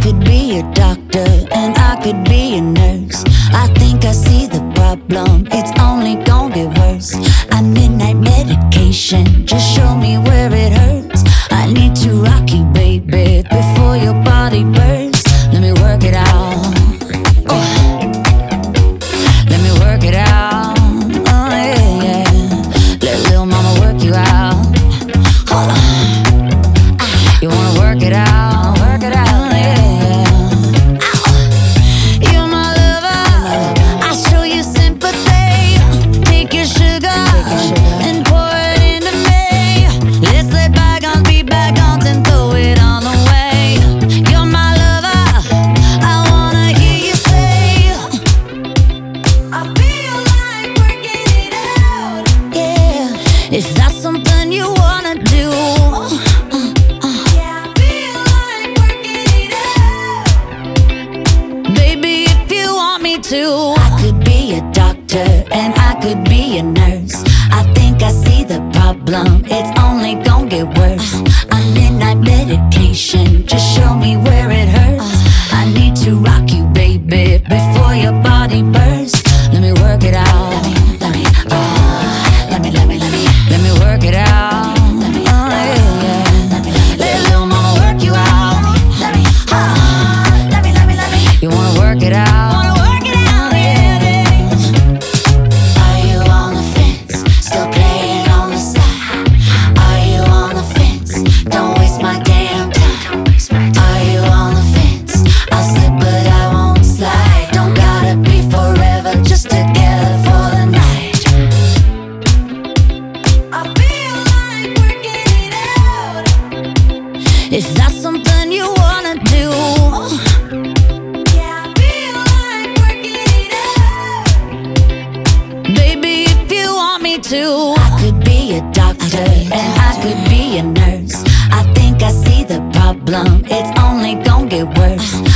could be a doctor and I could be a nurse. I think I see the problem, it's only gonna get worse. I midnight medication, just show me where it hurts. I need to rock you, baby, before your body bursts. Let me work it out. Let me work it out. Oh yeah, yeah. Let little mama work you out. Hold on. You wanna work it out? Work it out, yeah, yeah. You're my lover, I show you sympathy. Take your sugar and pour it into me. Let's let bygones be bygones and throw it all away. You're my lover, I wanna hear you say, I feel like working it out. Yeah, if that's something you wanna do. I could be a doctor and I could be a nurse. I think I see the problem, it's only gonna get worse. I'm midnight medication, just show me where it hurts. I need to rock you, baby, before your body bursts. Let me work it out. Let me work it out. Oh, yeah, yeah. Let little mama work you out. You wanna work it out? If that's something you wanna do. Yeah, I feel like working it out. Baby, if you want me to. I could be a doctor and I could be a nurse. I think I see the problem, it's only gonna get worse.